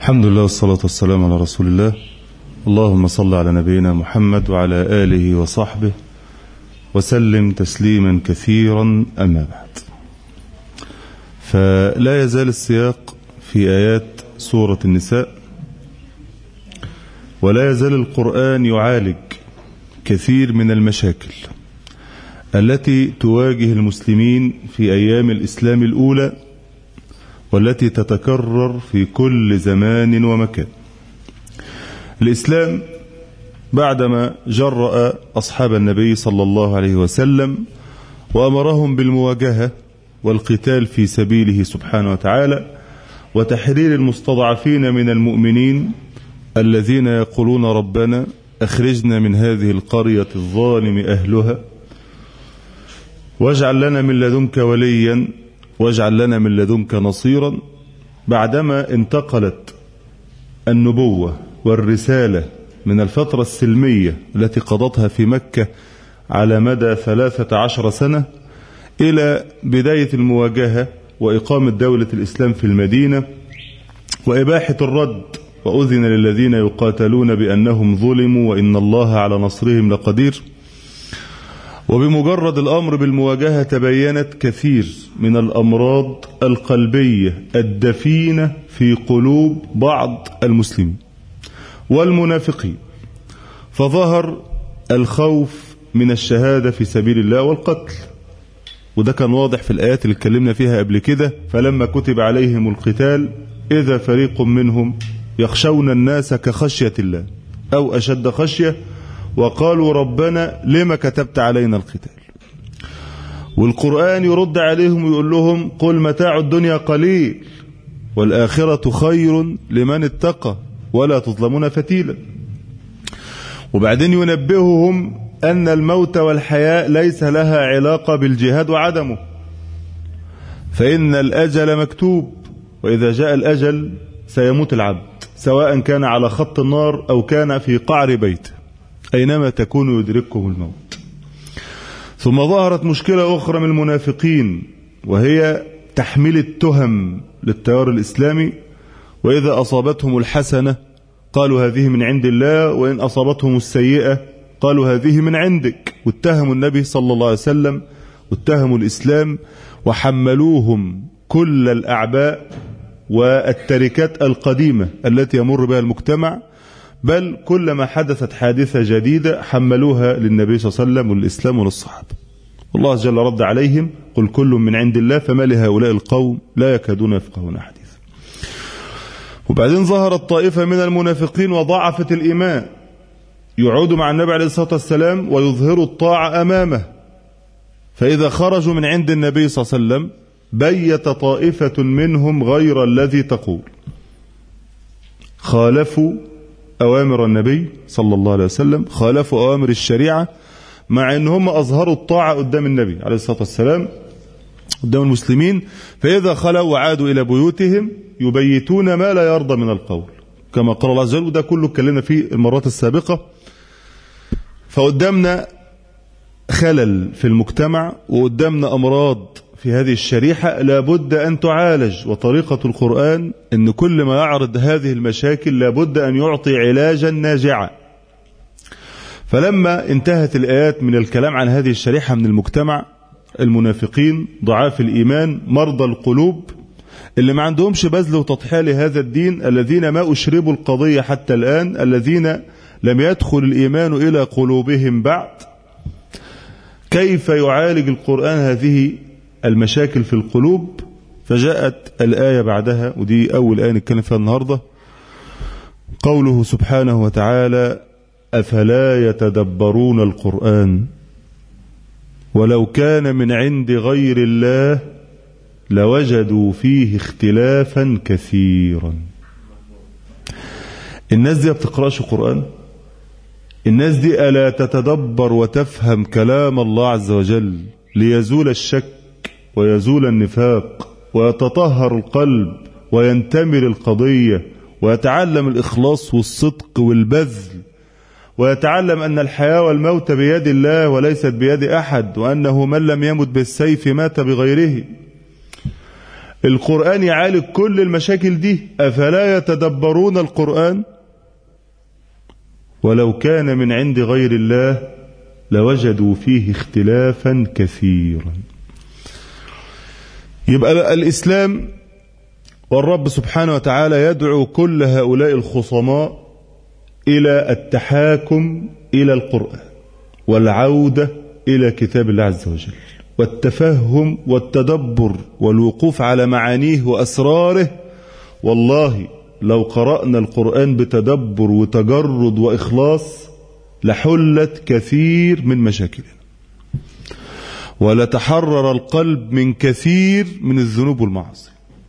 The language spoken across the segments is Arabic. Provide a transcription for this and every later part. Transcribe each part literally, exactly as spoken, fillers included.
الحمد لله والصلاة والسلام على رسول الله. اللهم صل على نبينا محمد وعلى آله وصحبه وسلم تسليما كثيرا، أما بعد. فلا يزال السياق في آيات سورة النساء، ولا يزال القرآن يعالج كثير من المشاكل التي تواجه المسلمين في أيام الإسلام الأولى، والتي تتكرر في كل زمان ومكان. الإسلام بعدما جرأ أصحاب النبي صلى الله عليه وسلم وأمرهم بالمواجهة والقتال في سبيله سبحانه وتعالى، وتحرير المستضعفين من المؤمنين الذين يقولون ربنا أخرجنا من هذه القرية الظالم أهلها واجعل لنا من لدنك وليا واجعل لنا من لدنك نصيرا. بعدما انتقلت النبوة والرسالة من الفترة السلمية التي قضتها في مكة على مدى ثلاثة عشر سنة إلى بداية المواجهة وإقامة دولة الإسلام في المدينة وإباحة الرد، وأذن للذين يقاتلون بأنهم ظلموا وإن الله على نصرهم لقدير. وبمجرد الأمر بالمواجهة تبينت كثير من الأمراض القلبية الدفينة في قلوب بعض المسلمين والمنافقين، فظهر الخوف من الشهادة في سبيل الله والقتل، وده كان واضح في الآيات اللي اتكلمنا فيها قبل كده. فلما كتب عليهم القتال إذا فريق منهم يخشون الناس كخشية الله أو أشد خشية وقالوا ربنا لما كتبت علينا القتال. والقرآن يرد عليهم ويقول لهم قل متاع الدنيا قليل والآخرة خير لمن اتقى ولا تظلمون فتيلا. وبعدين ينبههم أن الموت والحياة ليس لها علاقة بالجهاد وعدمه، فإن الأجل مكتوب، وإذا جاء الأجل سيموت العبد سواء كان على خط النار أو كان في قعر بيته، أينما تكونوا يدرككم الموت. ثم ظهرت مشكلة أخرى من المنافقين، وهي تحميل التهم للتيار الإسلامي، وإذا أصابتهم الحسنة قالوا هذه من عند الله، وإن أصابتهم السيئة قالوا هذه من عندك، واتهموا النبي صلى الله عليه وسلم واتهموا الإسلام وحملوهم كل الأعباء والتركات القديمة التي يمر بها المجتمع، بل كلما حدثت حادثة جديدة حملوها للنبي صلى الله عليه وسلم والإسلام وللصحابة. والله جل رد عليهم قل كل من عند الله فما لهؤلاء القوم لا يكادون يفقهون حديثا. وبعدين ظهرت طائفة من المنافقين وضعفت الإيمان، يعودوا مع النبي عليه الصلاة والسلام ويظهروا الطاعة أمامه، فإذا خرجوا من عند النبي صلى الله عليه وسلم بيت طائفة منهم غير الذي تقول، خالفوا أوامر النبي صلى الله عليه وسلم، خالفوا أوامر الشريعة، مع أنهم أظهروا الطاعة قدام النبي عليه الصلاة والسلام قدام المسلمين. فإذا خلوا وعادوا إلى بيوتهم يبيتون ما لا يرضى من القول، كما قال الله عز وجل، وده كله اتكلمنا فيه المرات السابقة. فقدامنا خلل في المجتمع وقدامنا أمراض في هذه الشريحة لابد أن تعالج، وطريقة القرآن أن كل ما يعرض هذه المشاكل لابد أن يعطي علاجا ناجعا. فلما انتهت الآيات من الكلام عن هذه الشريحة من المجتمع، المنافقين ضعاف الإيمان مرضى القلوب اللي ما عندهمش بذل وتضحية لهذا الدين، الذين ما أشربوا القضية حتى الآن، الذين لم يدخل الإيمان إلى قلوبهم بعد، كيف يعالج القرآن هذه المشاكل في القلوب؟ فجاءت الآية بعدها، ودي أول آية نتكلم فيها النهاردة، قوله سبحانه وتعالى أفلا يتدبرون القرآن ولو كان من عند غير الله لوجدوا فيه اختلافا كثيرا. الناس دي بتقرأش قرآن؟ الناس دي ألا تتدبر وتفهم كلام الله عز وجل ليزول الشك ويزول النفاق ويتطهر القلب وينتمر القضية ويتعلم الإخلاص والصدق والبذل، ويتعلم أن الحياة والموت بيد الله وليست بيد أحد، وأنه من لم يمت بالسيف مات بغيره؟ القرآن يعالج كل المشاكل دي. أفلا يتدبرون القرآن ولو كان من عند غير الله لوجدوا فيه اختلافا كثيرا. يبقى الإسلام والرب سبحانه وتعالى يدعو كل هؤلاء الخصماء إلى التحاكم إلى القرآن والعودة إلى كتاب الله عز وجل والتفهم والتدبر والوقوف على معانيه وأسراره. والله لو قرأنا القرآن بتدبر وتجرد وإخلاص لحلت كثير من مشاكلنا ولتحرر القلب من كثير من الذنوب والمعاصي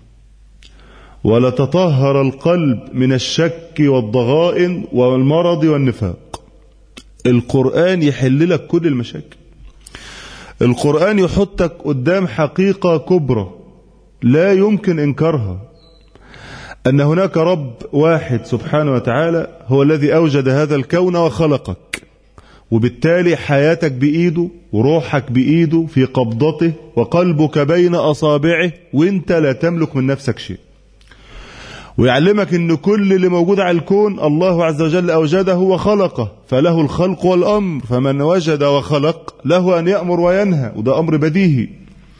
ولتطهر القلب من الشك والضغائن والمرض والنفاق. القرآن يحل لك كل المشاكل. القرآن يحطك قدام حقيقة كبرى لا يمكن إنكارها، أن هناك رب واحد سبحانه وتعالى هو الذي أوجد هذا الكون وخلقك، وبالتالي حياتك بإيده وروحك بإيده في قبضته وقلبك بين أصابعه وانت لا تملك من نفسك شيء. ويعلمك ان كل اللي موجود على الكون الله عز وجل أوجده وخلقه، فله الخلق والأمر، فمن وجد وخلق له أن يأمر وينهى، وده أمر بديهي.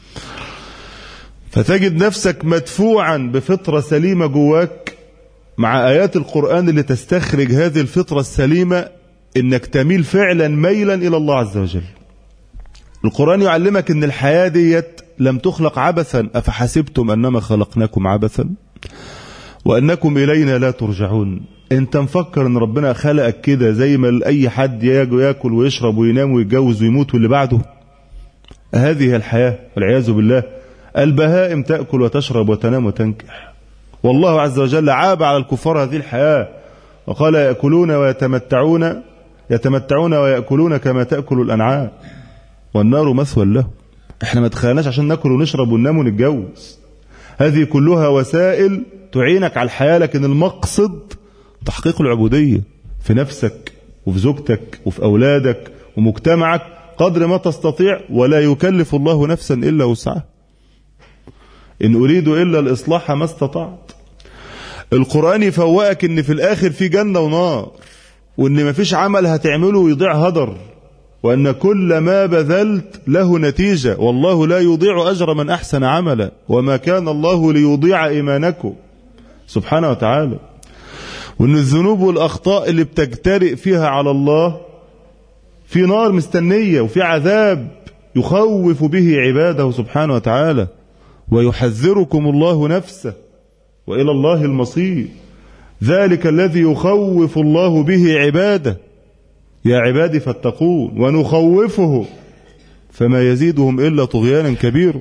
فتجد نفسك مدفوعا بفطرة سليمة جواك مع آيات القرآن اللي تستخرج هذه الفطرة السليمة انك تميل فعلا ميلا إلى الله عز وجل. القرآن يعلمك ان الحياة ديت لم تخلق عبثا، أفحسبتم أنما خلقناكم عبثا وأنكم إلينا لا ترجعون. انت مفكر ان ربنا خلقك كده زي ما اي حد يجي ياكل ويشرب وينام ويتجوز ويموت واللي بعده؟ هذه الحياة والعياذ بالله. البهائم تأكل وتشرب وتنام وتنكح، والله عز وجل عاب على الكفار هذه الحياة وقال يأكلون ويتمتعون يتمتعون ويأكلون كما تأكل الأنعام والنار مثوى له. احنا ما تخيلناش عشان ناكل ونشرب وننام ونتجوز، هذه كلها وسائل تعينك على الحياة، لكن المقصد تحقيق العبودية في نفسك وفي زوجتك وفي أولادك ومجتمعك قدر ما تستطيع، ولا يكلف الله نفسا إلا وسعها. إن أريد إلا الإصلاح ما استطعت. القرآن يفوقك إن في الآخر في جنة ونار، وإن ما فيش عمل هتعمله ويضيع هدر، وأن كل ما بذلت له نتيجة، والله لا يضيع أجر من أحسن عملا، وما كان الله ليضيع إيمانكم سبحانه وتعالى. وأن الذنوب والأخطاء اللي بتجترئ فيها على الله في نار مستنية وفي عذاب يخوف به عباده سبحانه وتعالى، ويحذركم الله نفسه وإلى الله المصير. ذلك الذي يخوف الله به عباده، يا عبادي فاتقون، ونخوفه فما يزيدهم إلا طغيانا كبيرا.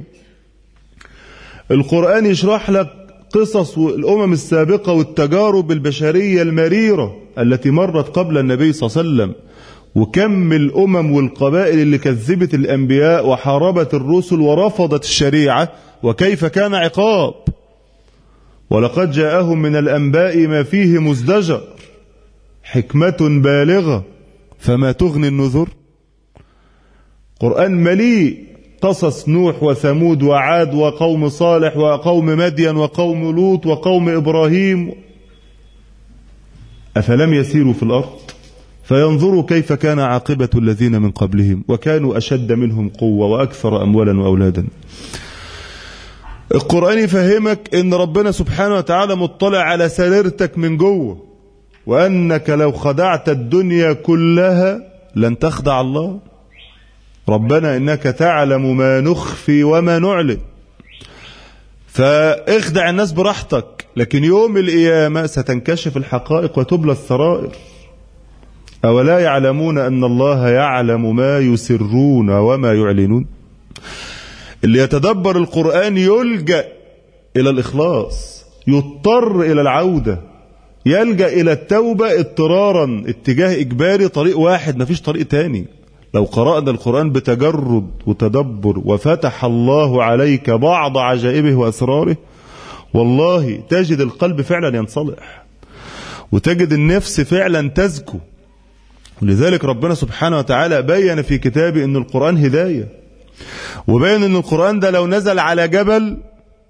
القرآن يشرح لك قصص الأمم السابقة والتجارب البشرية المريرة التي مرت قبل النبي صلى الله عليه وسلم، وكم الأمم والقبائل اللي كذبت الأنبياء وحاربت الرسل ورفضت الشريعة، وكيف كان عقاب. ولقد جاءهم من الأنباء ما فيه مزدجر، حكمة بالغة فما تغني النذر. قرآن مليء قصص نوح وثمود وعاد وقوم صالح وقوم مدين وقوم لوط وقوم إبراهيم. أفلم يسيروا في الأرض فينظروا كيف كان عاقبة الذين من قبلهم وكانوا أشد منهم قوة وأكثر أموالا وأولادا. القرآن يفهمك إن ربنا سبحانه وتعالى مطلع على سريرتك من جوه، وأنك لو خدعت الدنيا كلها لن تخدع الله. ربنا إنك تعلم ما نخفي وما نعلن، فاخدع الناس براحتك، لكن يوم القيامة ستنكشف الحقائق وتبلى السرائر. أولا يعلمون أن الله يعلم ما يسرون وما يعلنون. اللي يتدبر القرآن يلجأ إلى الإخلاص، يضطر إلى العودة، يلجأ إلى التوبة اضطرارا، اتجاه إجباري، طريق واحد مفيش طريق تاني. لو قرأنا القرآن بتجرد وتدبر وفتح الله عليك بعض عجائبه وأسراره، والله تجد القلب فعلا ينصلح، وتجد النفس فعلا تزكو. ولذلك ربنا سبحانه وتعالى بيّن في كتابه أن القرآن هداية، وبين أن القرآن ده لو نزل على جبل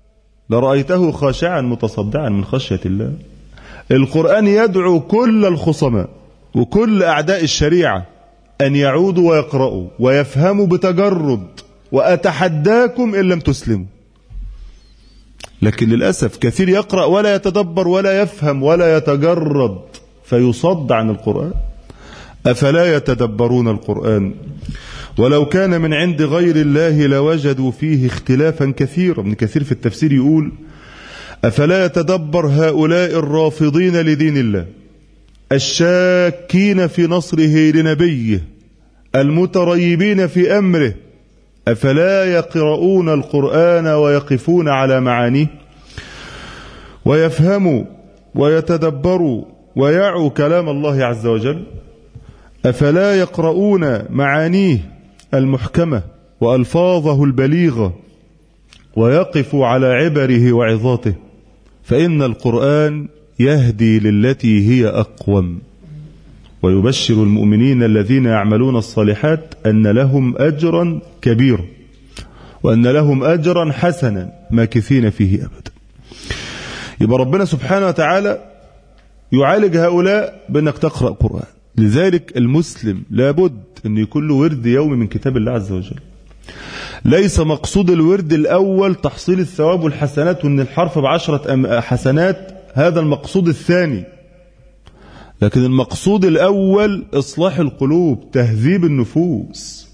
لرأيته خاشعا متصدعا من خشية الله. القرآن يدعو كل الخصماء وكل أعداء الشريعة أن يعودوا ويقرأوا ويفهموا بتجرد، وأتحداكم إن لم تسلموا. لكن للأسف كثير يقرأ ولا يتدبر ولا يفهم ولا يتجرد فيصد عن القرآن. أفلا يتدبرون القرآن ولو كان من عند غير الله لوجدوا فيه اختلافا كثيرا. ابن كثير في التفسير يقول: أفلا يتدبر هؤلاء الرافضين لدين الله الشاكين في نصره لنبيه المتريبين في أمره، أفلا يقرؤون القرآن ويقفون على معانيه ويفهموا ويتدبروا ويعوا كلام الله عز وجل؟ أفلا يقرؤون معانيه المحكمة وألفاظه البليغة ويقفوا على عبره وعظاته؟ فإن القرآن يهدي للتي هي أقوم ويبشر المؤمنين الذين يعملون الصالحات أن لهم أجرا كبيرا وأن لهم أجرا حسنا ماكثين فيه أبدا. يبقى ربنا سبحانه وتعالى يعالج هؤلاء بأنك تقرأ قرآن. لذلك المسلم لابد أن يكون له ورد يومي من كتاب الله عز وجل. ليس مقصود الورد الأول تحصيل الثواب والحسنات وأن الحرف بعشرة حسنات، هذا المقصود الثاني. لكن المقصود الأول إصلاح القلوب، تهذيب النفوس،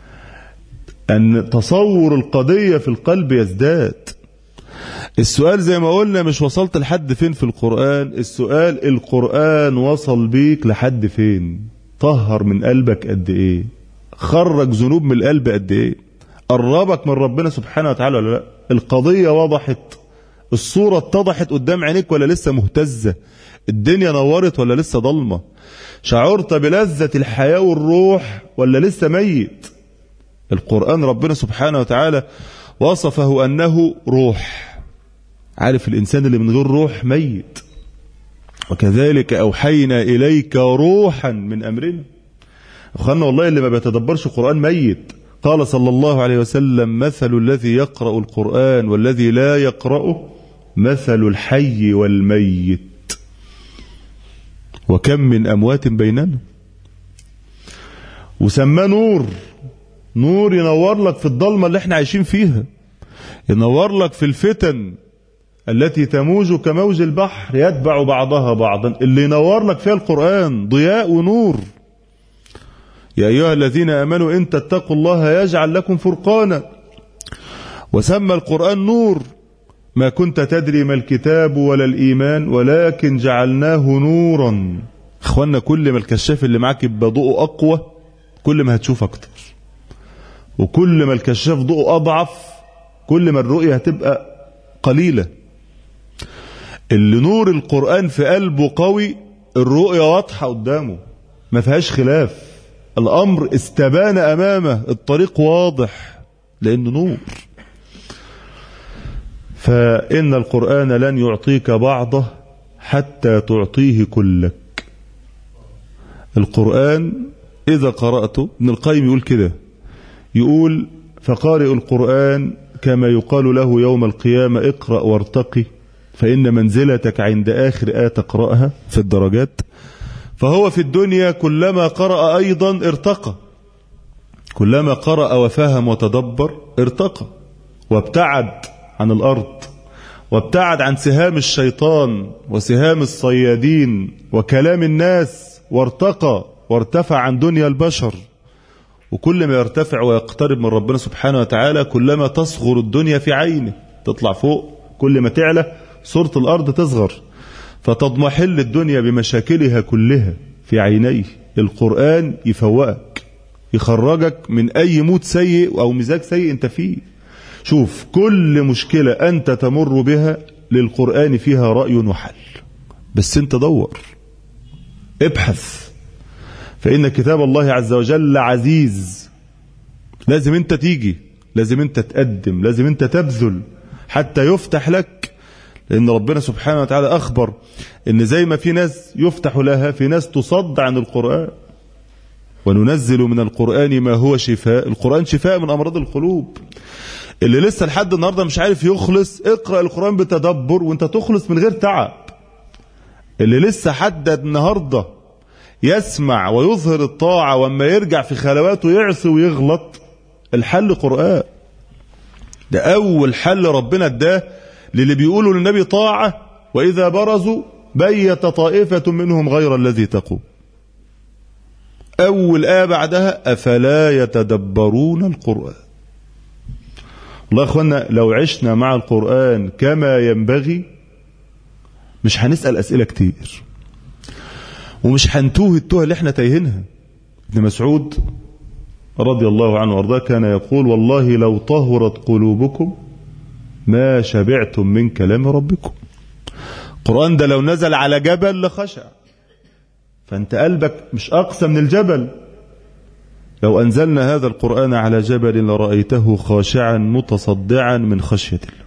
أن تصور القضية في القلب يزداد. السؤال زي ما قلنا مش وصلت لحد فين في القرآن، السؤال القرآن وصل بيك لحد فين؟ طهر من قلبك قد ايه؟ خرج ذنوب من القلب قد ايه؟ قربك من ربنا سبحانه وتعالى ولا لا؟ القضية وضحت، الصورة اتضحت قدام عينيك ولا لسه مهتزة؟ الدنيا نورت ولا لسه ضلمة؟ شعرت بلذة الحياة والروح ولا لسه ميت؟ القرآن ربنا سبحانه وتعالى وصفه أنه روح. عارف الإنسان اللي من غير روح ميت. وكذلك أوحينا إليك روحا من أمرنا. أخوانا والله اللي ما بيتدبرش القرآن ميت. قال صلى الله عليه وسلم: مثل الذي يقرأ القرآن والذي لا يقرأه مثل الحي والميت، وكم من أموات بيننا. وسماه نور، نور ينور لك في الضلمة اللي احنا عايشين فيها، ينور لك في الفتن التي تموج كموج البحر يتبع بعضها بعضا، اللي ينور لك فيها القرآن ضياء ونور. يا أيها الذين آمنوا إن تتقوا الله يجعل لكم فرقانا. وسمى القرآن نور. ما كنت تدري ما الكتاب ولا الإيمان ولكن جعلناه نورا. اخوانا كل ما الكشاف اللي معاك يبقى ضوءه أقوى كل ما هتشوف أكتر، وكل ما الكشاف ضوءه أضعف كل ما الرؤية هتبقى قليلة. اللي نور القرآن في قلبه قوي الرؤية واضحة قدامه ما فيهاش خلاف، الأمر استبان أمامه، الطريق واضح لأنه نور. فإن القرآن لن يعطيك بعضه حتى تعطيه كلك. القرآن إذا قرأته، ابن القيم يقول كده، يقول: فقارئ القرآن كما يقال له يوم القيامة اقرأ وارتقي فإن منزلتك عند آخر آية تقرأها في الدرجات. فهو في الدنيا كلما قرأ أيضا ارتقى، كلما قرأ وفهم وتدبر ارتقى وابتعد عن الأرض وابتعد عن سهام الشيطان وسهام الصيادين وكلام الناس، وارتقى وارتفع عن دنيا البشر. وكل ما يرتفع ويقترب من ربنا سبحانه وتعالى كلما تصغر الدنيا في عينه، تطلع فوق، كل ما تعلى صورة الأرض تصغر، فتضمحل الدنيا بمشاكلها كلها في عينيه. القرآن يفوقك، يخرجك من أي مود سيء أو مزاج سيء أنت فيه. شوف كل مشكلة أنت تمر بها للقرآن فيها رأي وحل، بس أنت دور، ابحث، فإن كتاب الله عز وجل عزيز. لازم أنت تيجي، لازم أنت تقدم، لازم أنت تبذل حتى يفتح لك. لأن ربنا سبحانه وتعالى أخبر إن زي ما في ناس يفتح لها في ناس تصد عن القرآن. وننزل من القرآن ما هو شفاء. القرآن شفاء من أمراض القلوب. اللي لسه لحد النهاردة مش عارف يخلص، اقرأ القرآن بتدبر وانت تخلص من غير تعب. اللي لسه حد النهاردة يسمع ويظهر الطاعة واما يرجع في خلواته يعصي ويغلط، الحل قرآن. ده أول حل ربنا اداه للي بيقولوا للنبي طاعة وإذا برزوا بيت طائفة منهم غير الذي تقول. أول آية بعدها أفلا يتدبرون القرآن. والله يا أخوانا لو عشنا مع القرآن كما ينبغي مش هنسأل أسئلة كتير ومش هنتوه التوه اللي احنا تايهينها. ابن مسعود رضي الله عنه وارضاه كان يقول والله لو طهرت قلوبكم ما شبعتم من كلام ربكم. القرآن ده لو نزل على جبل لخشع، فانت قلبك مش أقسى من الجبل. لو أنزلنا هذا القرآن على جبل لرأيته خاشعا متصدعا من خشية الله.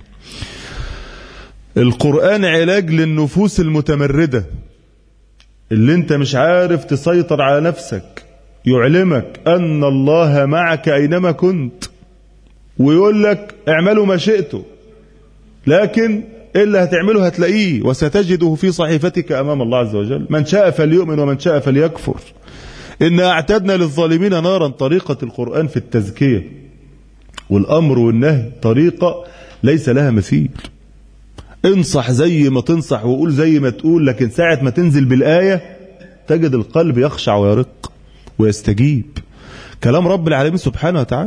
القرآن علاج للنفوس المتمردة اللي انت مش عارف تسيطر على نفسك، يعلمك أن الله معك أينما كنت ويقول لك اعملوا ما شئتوا، لكن إلا هتعمله هتلاقيه وستجده في صحيفتك أمام الله عز وجل. من شاء فليؤمن ومن شاء فليكفر. إنا أعتدنا للظالمين نارا. طريقة القرآن في التزكية والأمر والنهي طريقة ليس لها مثيل. انصح زي ما تنصح وقول زي ما تقول، لكن ساعة ما تنزل بالآية تجد القلب يخشع ويرق ويستجيب كلام رب العالمين سبحانه وتعالى.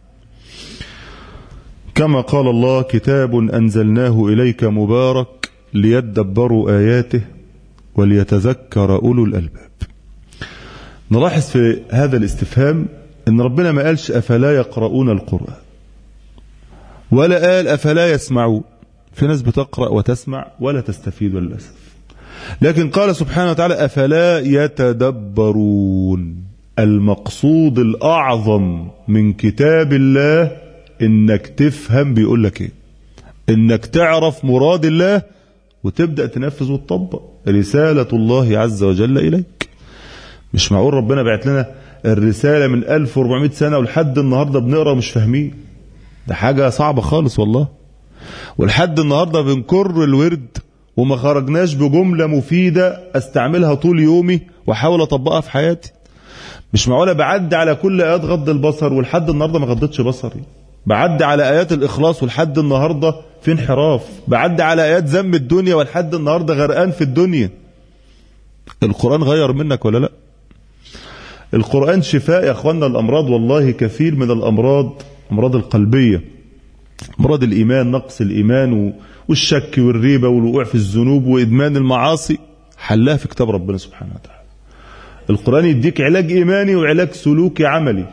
كما قال الله كتاب أنزلناه إليك مبارك ليدبروا آياته وليتذكر أولو الألباب. نلاحظ في هذا الاستفهام أن ربنا ما قالش أفلا يقرؤون القرآن ولا قال أفلا يسمعون. في ناس بتقرأ وتسمع ولا تستفيد للأسف، لكن قال سبحانه وتعالى أفلا يتدبرون. المقصود الأعظم من كتاب الله إنك تفهم بيقول لك إيه، إنك تعرف مراد الله وتبدأ تنفذ وتطبق رسالة الله عز وجل إليك. مش معقول ربنا بعت لنا الرسالة من ألف وأربعمائة سنة ولحد النهاردة بنقرأ مش فاهمين. ده حاجة صعبة خالص والله. ولحد النهاردة بنكر الورد وما خرجناش بجملة مفيدة استعملها طول يومي واحاول اطبقها في حياتي. مش معقولة بعدي على كل آيات غض البصر ولحد النهاردة ما غضتش بصري. بعدي على آيات الإخلاص ولحد النهاردة في انحراف. بعدي على آيات ذم الدنيا ولحد النهاردة غرقان في الدنيا. القرآن غير منك ولا لا؟ القرآن شفاء يا اخوانا الأمراض، والله كثير من الأمراض أمراض القلبية، أمراض الإيمان، نقص الإيمان والشك والريبة والوقوع في الذنوب وإدمان المعاصي، حلها في كتاب ربنا سبحانه وتعالى. القرآن يديك علاج إيماني وعلاج سلوكي عملي.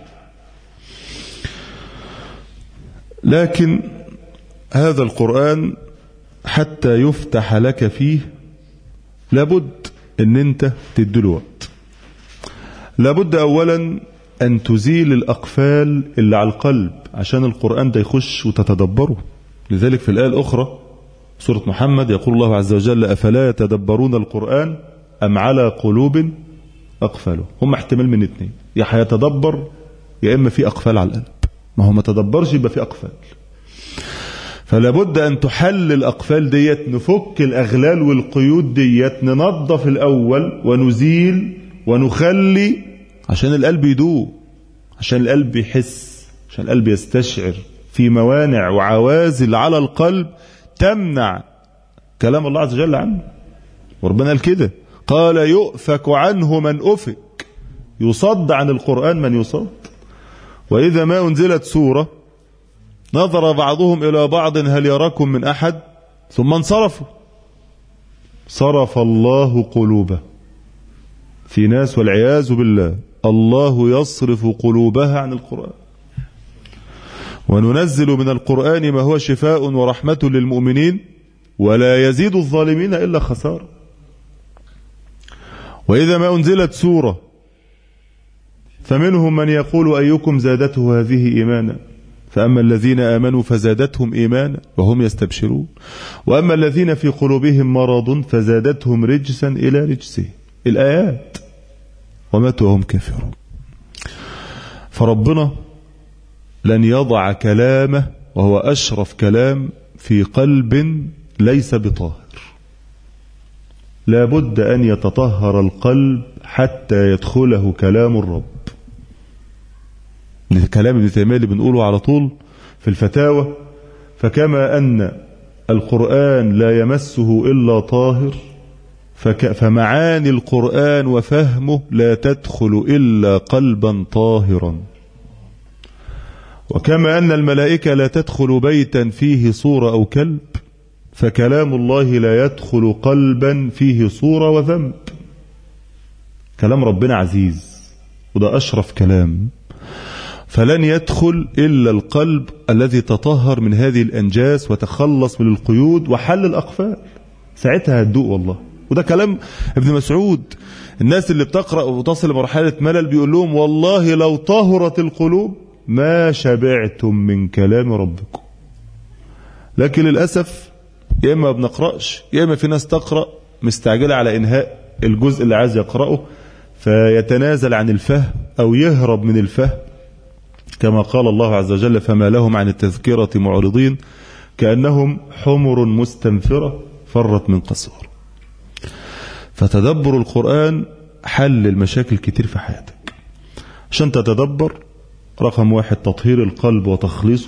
لكن هذا القرآن حتى يفتح لك فيه لابد ان انت تديله وقت. لابد اولا ان تزيل الاقفال اللي على القلب عشان القرآن ده يخش وتتدبره. لذلك في الآية الأخرى سورة محمد يقول الله عز وجل أفلا يتدبرون القرآن أم على قلوب أقفاله. هم احتمال من اثنين، يا هيتدبر يا إما في أقفال على القلب. ما هو ما تدبرش يبقى في أقفال. فلا بد أن تحل الأقفال ديت، نفك الأغلال والقيود ديت، ننظف الأول ونزيل ونخلي عشان القلب يدوب، عشان القلب يحس، عشان القلب يستشعر. في موانع وعوازل على القلب تمنع كلام الله عز وجل عنه. وربنا قال كده، قال يؤفك عنه من أفك، يصد عن القرآن من يصد. وإذا ما أنزلت سورة نظر بعضهم إلى بعض هل يراكم من أحد ثم انصرفوا. صرف الله قلوبه. في ناس والعياذ بالله الله يصرف قلوبها عن القرآن. وننزل من القرآن ما هو شفاء ورحمة للمؤمنين ولا يزيد الظالمين إلا خسارة. وإذا ما أنزلت سورة فمنهم من يقول أيكم زادته هذه إيمانا، فأما الذين آمنوا فزادتهم إيمانا وهم يستبشرون، وأما الذين في قلوبهم مرض فزادتهم رجسا إلى رجسه. الآيات وماتوا وهم كافرون. فربنا لن يضع كلامه وهو أشرف كلام في قلب ليس بطاهر. لا بد أن يتطهر القلب حتى يدخله كلام الرب. كلام ابن تيمية اللي بنقوله على طول في الفتاوى: فكما أن القرآن لا يمسه إلا طاهر، فمعاني القرآن وفهمه لا تدخل إلا قلبا طاهرا. وكما أن الملائكة لا تدخل بيتا فيه صورة أو كلب، فكلام الله لا يدخل قلبا فيه صورة وذنب. كلام ربنا عزيز، وده أشرف كلام، فلن يدخل إلا القلب الذي تطهر من هذه الأنجاس وتخلص من القيود وحل الأقفال. ساعتها هتدوق والله. وده كلام ابن مسعود. الناس اللي بتقرأ وتصل لمرحلة ملل بيقول لهم: والله لو طهرت القلوب ما شبعتم من كلام ربكم. لكن للأسف يا إما ما بنقرأش، يا إما في ناس تقرأ مستعجلة على إنهاء الجزء اللي عايز يقرأه فيتنازل عن الفهم أو يهرب من الفهم، كما قال الله عز وجل: فما لهم عن التذكرة معرضين كأنهم حمر مستنفرة فرت من قسور. فتدبر القرآن حل المشاكل كتير في حياتك. عشان تتدبر: رقم واحد تطهير القلب وتخليصه.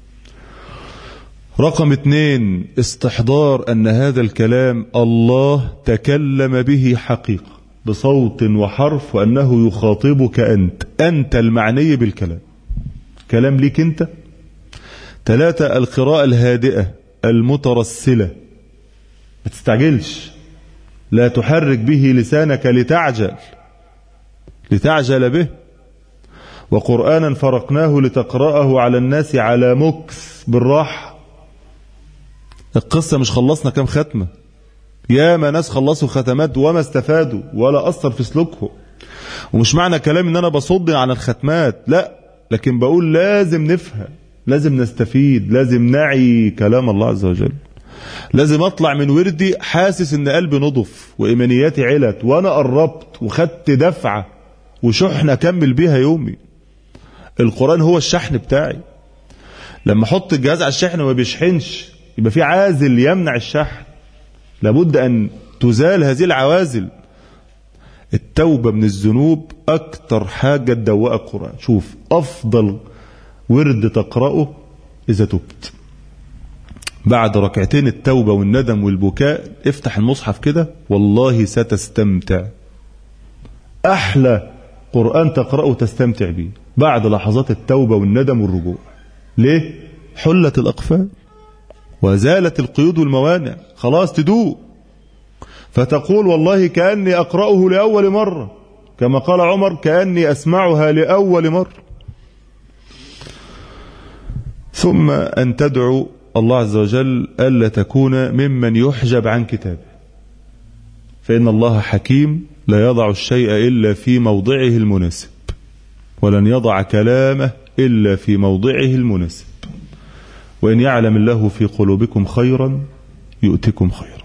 رقم اثنين استحضار أن هذا الكلام الله تكلم به حقيقة بصوت وحرف، وأنه يخاطبك أنت أنت المعني بالكلام، كلام ليك أنت. ثلاثة القراءة الهادئة المترسلة، ما تستعجلش، لا تحرك به لسانك لتعجل لتعجل به. وقرآنا فرقناه لتقرأه على الناس على مكث، بالراحة. القصة مش خلصنا كم ختمة، يا ما ناس خلصوا ختمات وما استفادوا ولا أثر في سلوكهم. ومش معنى كلام ان انا بصد عن الختمات، لا، لكن بقول لازم نفهم، لازم نستفيد، لازم نعي كلام الله عز وجل. لازم اطلع من وردي حاسس ان قلبي نضف وايمانياتي علت وانا قربت وخدت دفعة وشحنة اكمل بيها يومي. القرآن هو الشحن بتاعي. لما احط الجهاز على الشحن وما بيشحنش يبقى في عازل يمنع الشحن. لابد ان تزال هذه العوازل. التوبة من الذنوب اكتر حاجة تدوق القرآن. شوف افضل ورد تقرأه اذا تبت بعد ركعتين التوبة والندم والبكاء، افتح المصحف كده والله ستستمتع. احلى قرآن تقرأه تستمتع به بعد لحظات التوبة والندم والرجوع. ليه؟ حلت الأقفال وزالت القيود والموانع، خلاص تدوق، فتقول والله كأني أقرأه لأول مرة، كما قال عمر: كأني أسمعها لأول مرة. ثم أن تدعو الله عز وجل ألا تكون ممن يحجب عن كتابه، فإن الله حكيم لا يضع الشيء إلا في موضعه المناسب، ولن يضع كلامه إلا في موضعه المناسب. وإن يعلم الله في قلوبكم خيرا يؤتكم خيرا.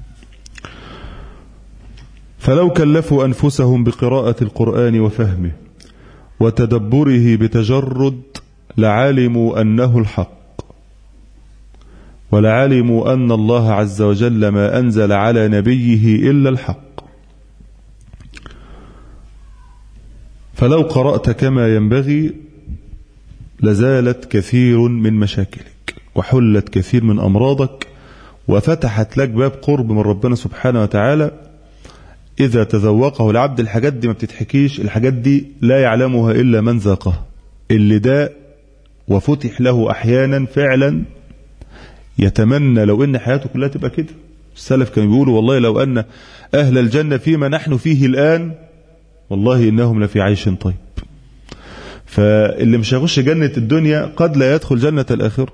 فلو كلفوا أنفسهم بقراءة القرآن وفهمه وتدبره بتجرد لعلموا أنه الحق، ولعلموا أن الله عز وجل ما أنزل على نبيه إلا الحق. فلو قرأت كما ينبغي لزالت كثير من مشاكلك وحلت كثير من أمراضك وفتحت لك باب قرب من ربنا سبحانه وتعالى إذا تذوقه العبد. الحاجات دي ما بتتحكيش، الحاجات دي لا يعلمها إلا من ذاقها. اللي ده وفتح له أحيانا فعلا يتمنى لو إن حياته كلها تبقى كده. السلف كانوا بيقولوا والله لو أن أهل الجنة فيما نحن فيه الآن والله إنهم لفي عيش طيب. فاللي مش هيخش جنة الدنيا قد لا يدخل جنة الآخرة.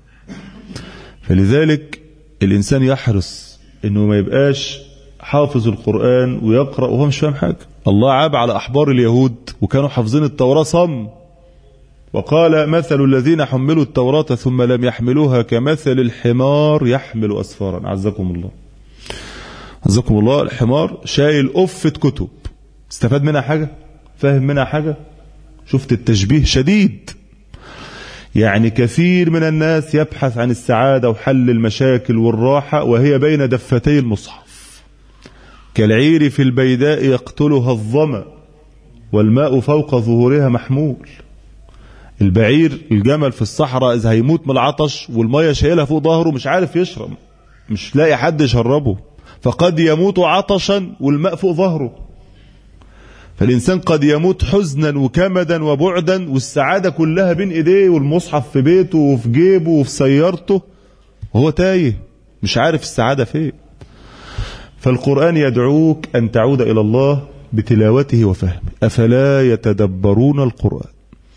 فلذلك الإنسان يحرص إنه ما يبقاش حافظ القرآن ويقرأ وهو مش فاهم حاجة. الله عاب على أحبار اليهود وكانوا حافظين التوراة صم، وقال: مثل الذين حملوا التوراة ثم لم يحملوها كمثل الحمار يحمل أسفارا. عزكم الله عزكم الله. الحمار شايل أفة كتب، استفاد منها حاجة؟ فاهم منها حاجة؟ شفت التشبيه شديد. يعني كثير من الناس يبحث عن السعادة وحل المشاكل والراحة وهي بين دفتي المصحف، كالعير في البيداء يقتلها الظمأ والماء فوق ظهورها محمول. البعير الجمل في الصحراء إذا هيموت من العطش والمية شايلها فوق ظهره مش عارف يشرب، مش لاقي حد يشربه، فقد يموت عطشا والماء فوق ظهره. فالإنسان قد يموت حزنا وكمدا وبعدا والسعادة كلها بين إيديه والمصحف في بيته وفي جيبه وفي سيارته وهو تايه مش عارف السعادة فين. فالقرآن يدعوك أن تعود إلى الله بتلاوته وفهمه. أفلا يتدبرون القرآن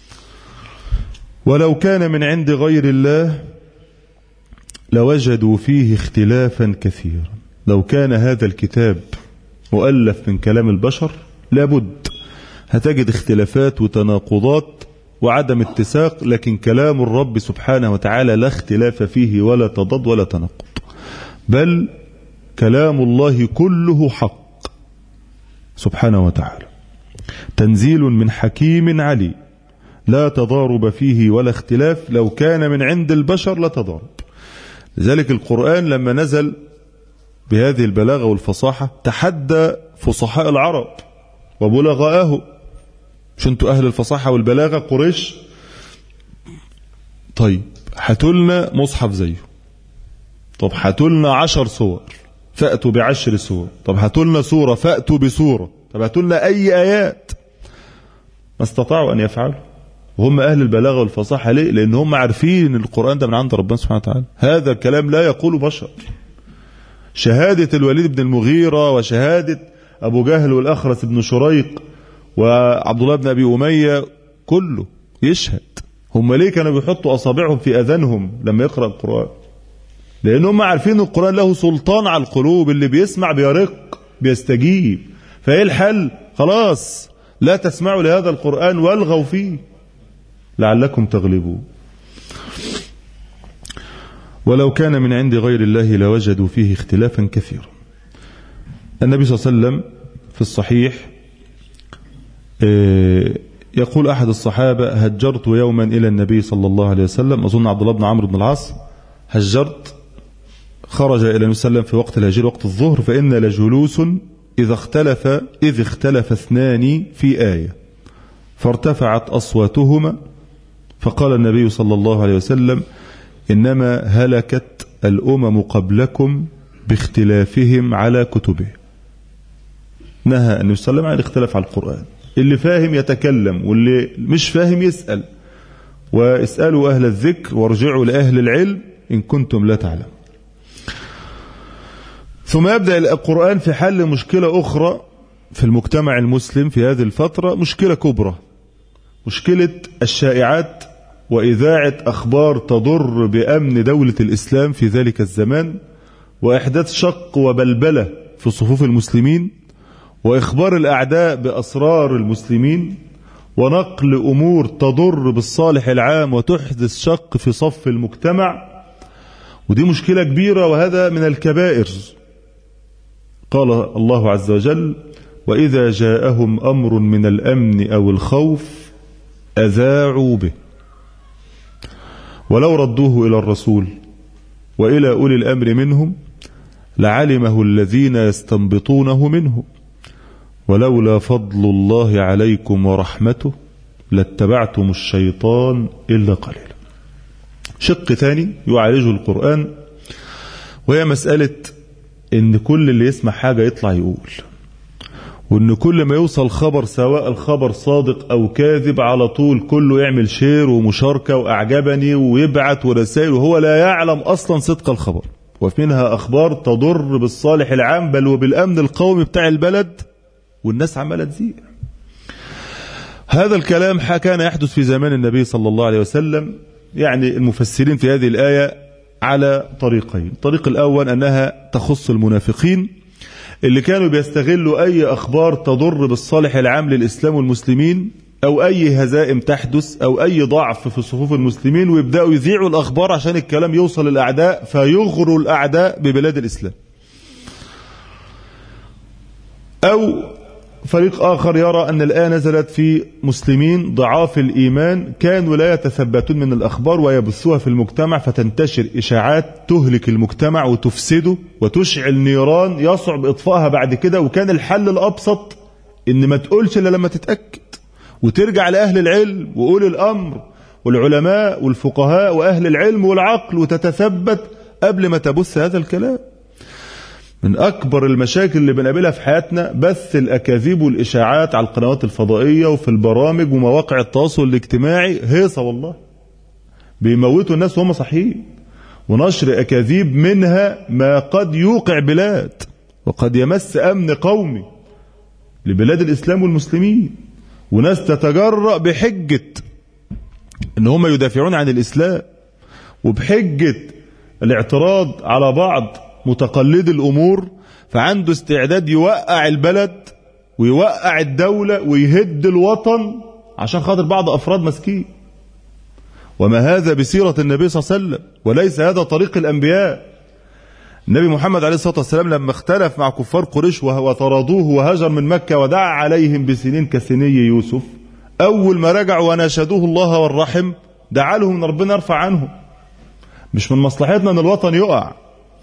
ولو كان من عند غير الله لوجدوا فيه اختلافا كثيرا. لو كان هذا الكتاب مؤلف من كلام البشر لابد هتجد اختلافات وتناقضات وعدم اتساق، لكن كلام الرب سبحانه وتعالى لا اختلاف فيه ولا تضاد ولا تناقض، بل كلام الله كله حق سبحانه وتعالى، تنزيل من حكيم عليم لا تضارب فيه ولا اختلاف. لو كان من عند البشر لتضارب. لذلك القرآن لما نزل بهذه البلاغة والفصاحة تحدى فصحاء العرب وبلغاءه. مش انتوا أهل الفصاحة والبلاغة قريش؟ طيب هاتولنا مصحف زيه. طب هاتولنا عشر صور فأتوا بعشر صور. طب هاتولنا سورة فأتوا بسورة. طب هاتولنا أي آيات. ما استطاعوا أن يفعلوا وهم أهل البلاغة والفصاحة. ليه؟ لأن هم عارفين أن القرآن ده من عند ربنا سبحانه وتعالى. هذا الكلام لا يقول بشر. شهادة الوليد بن المغيرة وشهادة أبو جهل والأخرس بن شريق وعبد الله بن أبي أمية كله يشهد. هم ليه كانوا بيحطوا أصابعهم في أذانهم لما يقرأ القرآن؟ لأنهم عارفين القرآن له سلطان على القلوب، اللي بيسمع بيرق بيستجيب. فإيه الحل؟ خلاص لا تسمعوا لهذا القرآن والغوا فيه لعلكم تغلبون. ولو كان من عند غير الله لوجدوا فيه اختلافا كثيرا. النبي صلى الله عليه وسلم في الصحيح يقول أحد الصحابة هجرت يوما إلى النبي صلى الله عليه وسلم، أظن عبد الله بن عمرو بن العاص، هجرت خرج إلى النبي صلى الله عليه وسلم في وقت الهجير وقت الظهر، فإن لجلوس إذا اختلف إذ اختلف اثنان في آية فارتفعت أصواتهما فقال النبي صلى الله عليه وسلم إنما هلكت الأمم قبلكم باختلافهم على كتبه. نهى النبي صلى الله عليه وسلم عن الاختلاف على القرآن. اللي فاهم يتكلم واللي مش فاهم يسأل، واسألوا أهل الذكر وارجعوا لأهل العلم إن كنتم لا تعلم. ثم يبدأ القرآن في حل مشكلة أخرى في المجتمع المسلم في هذه الفترة، مشكلة كبرى، مشكلة الشائعات وإذاعة أخبار تضر بأمن دولة الإسلام في ذلك الزمان، وإحداث شق وبلبلة في صفوف المسلمين، وإخبار الأعداء بأسرار المسلمين، ونقل أمور تضر بالصالح العام وتحدث شق في صف المجتمع. ودي مشكلة كبيرة وهذا من الكبائر. قال الله عز وجل وإذا جاءهم أمر من الأمن أو الخوف أذاعوا به ولو ردوه إلى الرسول وإلى أولي الأمر منهم لعلمه الذين يستنبطونه منه ولولا فضل الله عليكم ورحمته لاتبعتم الشيطان إلا قليلا. شق ثاني يعالجه القرآن وهي مسألة إن كل اللي يسمع حاجة يطلع يقول، وإن كل ما يوصل خبر سواء الخبر صادق أو كاذب على طول كله يعمل شير ومشاركة وأعجبني ويبعت ورسائل وهو لا يعلم أصلا صدق الخبر. ومنها أخبار تضر بالصالح العام بل وبالأمن القومي بتاع البلد والناس عمالة تزيع. هذا الكلام كان يحدث في زمان النبي صلى الله عليه وسلم. يعني المفسرين في هذه الآية على طريقين. الطريق الأول أنها تخص المنافقين اللي كانوا بيستغلوا أي أخبار تضر بالصالح العام للإسلام والمسلمين أو أي هزائم تحدث أو أي ضعف في صفوف المسلمين ويبدأوا يذيعوا الأخبار عشان الكلام يوصل للأعداء فيغروا الأعداء ببلاد الإسلام. أو فريق آخر يرى أن الآية نزلت في مسلمين ضعاف الإيمان كانوا لا يتثبتون من الأخبار ويبثوها في المجتمع فتنتشر إشاعات تهلك المجتمع وتفسده وتشعل نيران يصعب إطفائها بعد كده. وكان الحل الأبسط إن ما تقولش إلا لما تتأكد وترجع لأهل العلم وأولي الأمر والعلماء والفقهاء وأهل العلم والعقل وتتثبت قبل ما تبث هذا الكلام. من أكبر المشاكل اللي بنقابلها في حياتنا بث الأكاذيب والإشاعات على القنوات الفضائية وفي البرامج ومواقع التواصل الاجتماعي. هيصة والله، بيموتوا الناس وهم صحيين، ونشر أكاذيب منها ما قد يوقع بلاد وقد يمس أمن قومي لبلاد الإسلام والمسلمين، وناس تتجرأ بحجة إن هم يدافعون عن الإسلام وبحجة الاعتراض على بعض متقلد الأمور، فعنده استعداد يوقع البلد ويوقع الدولة ويهد الوطن عشان خاطر بعض أفراد مسكين. وما هذا بسيرة النبي صلى الله عليه وسلم، وليس هذا طريق الأنبياء. النبي محمد عليه الصلاة والسلام لما اختلف مع كفار قريش وطردوه وهجر من مكة ودعا عليهم بسنين كسني يوسف، أول ما رجعوا وناشدوه الله والرحم دعا لهم ان ربنا يرفع عنهم، مش من مصلحتنا ان الوطن يقع.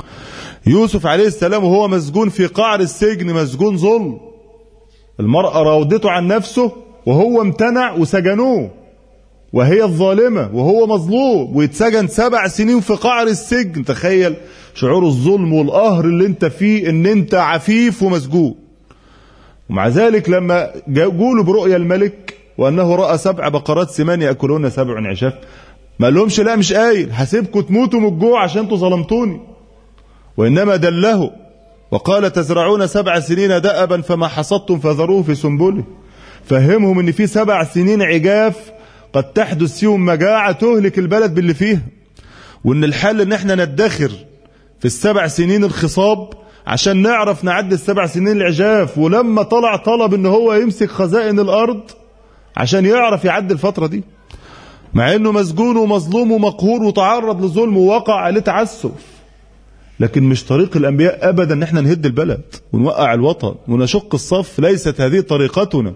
يوسف عليه السلام وهو مسجون في قعر السجن، مسجون ظلم، المرأة راودته عن نفسه وهو امتنع وسجنوه، وهي الظالمة وهو مظلوم ويتسجن سبع سنين في قعر السجن. تخيل شعور الظلم والقهر اللي انت فيه ان انت عفيف ومسجون. ومع ذلك لما جاءوا برؤيا الملك وانه رأى سبع بقرات سمان يأكلون سبع عشاف، ما قالهمش لا مش قايل هسيبكم تموتوا من الجوع عشان انتوا ظلمتوني، وإنما دله وقال تزرعون سبع سنين دأبا فما حصدتم فذروه في سنبله. فهمهم ان في سبع سنين عجاف قد تحدث فيهم مجاعة تهلك البلد باللي فيها، وان الحل ان احنا ندخر في السبع سنين الخصاب عشان نعرف نعد السبع سنين العجاف. ولما طلع طلب ان هو يمسك خزائن الارض عشان يعرف يعد الفترة دي، مع انه مسجون ومظلوم ومقهور وتعرض لظلم ووقع عليه تعسف. لكن مش طريق الأنبياء أبدا ان احنا نهد البلد ونوقع الوطن ونشق الصف. ليست هذه طريقتنا،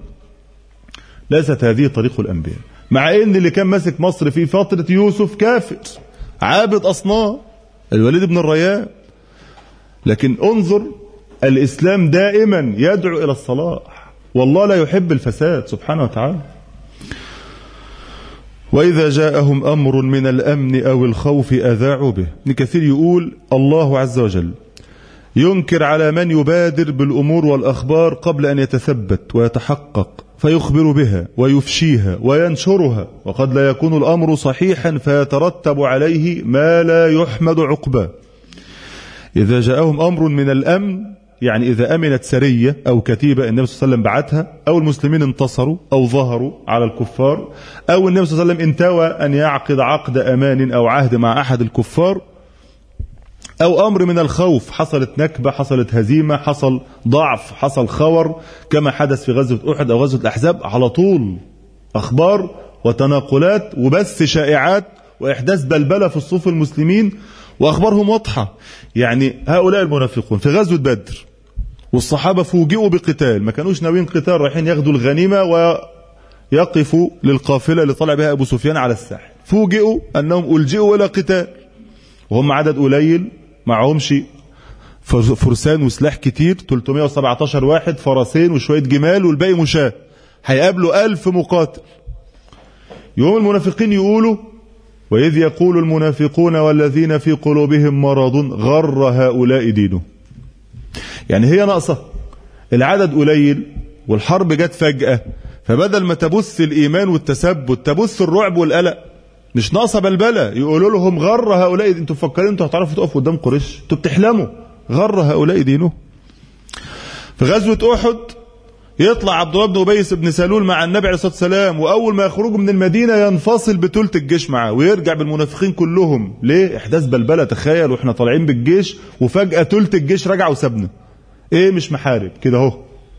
ليست هذه طريق الأنبياء. مع ان اللي كان ماسك مصر في فترة يوسف كافر عابد أصنام، الوليد بن الريان. لكن انظر، الإسلام دائما يدعو إلى الصلاح، والله لا يحب الفساد سبحانه وتعالى. وإذا جاءهم أمر من الأمن أو الخوف أذاعوا به. ابن كثير يقول الله عز وجل ينكر على من يبادر بالأمور والأخبار قبل أن يتثبت ويتحقق فيخبر بها ويفشيها وينشرها، وقد لا يكون الأمر صحيحا فيترتب عليه ما لا يحمد عقباه. إذا جاءهم أمر من الأمن يعني إذا أمنت سرية أو كتيبة النبي صلى الله عليه وسلم بعتها، أو المسلمين انتصروا أو ظهروا على الكفار، أو النبي صلى الله عليه وسلم انتوى أن يعقد عقد أمان أو عهد مع أحد الكفار، أو أمر من الخوف، حصلت نكبة، حصلت هزيمة، حصل ضعف، حصل خور كما حدث في غزوة أحد أو غزوة الأحزاب، على طول أخبار وتناقلات وبث شائعات وإحداث بلبلة في صفوف المسلمين، وأخبارهم واضحة. يعني هؤلاء المنافقون في غزوة بدر والصحابة فوجئوا بقتال، ما كانوش ناويين قتال، رايحين ياخدوا الغنيمة ويقفوا للقافلة اللي طلع بها أبو سفيان على الساحل. فوجئوا أنهم ألجئوا إلى قتال وهم عدد قليل، معهمش فرسان وسلاح كتير، ثلاثمائة وسبعة عشر واحد، فرسين وشوية جمال والباقي مشاة، هيقابلوا ألف مقاتل. يوم المنافقين يقولوا وإذ يقول المنافقون والذين في قلوبهم مرض غر هؤلاء دينه. يعني هي ناقصة، العدد قليل والحرب جت فجأة، فبدل ما تبث الإيمان والتثبت تبث الرعب والقلق. مش ناقصة بلبلة، يقولوا لهم غر هؤلاء، انتوا مفكرين انتوا هتعرفوا تقفوا قدام قريش؟ انتوا بتحلموا، غر هؤلاء دينه. في غزوة أحد يطلع عبد الله بن أبي بن سلول مع النبي عليه الصلاة والسلام، وأول ما يخرجوا من المدينة ينفصل بثلث الجيش معاه ويرجع بالمنافقين كلهم. ليه؟ إحداث بلبلة. تخيل وإحنا طالعين بالجيش وفجأة ثلث الجيش رجع وسابنا. إيه مش محارب كده أهو.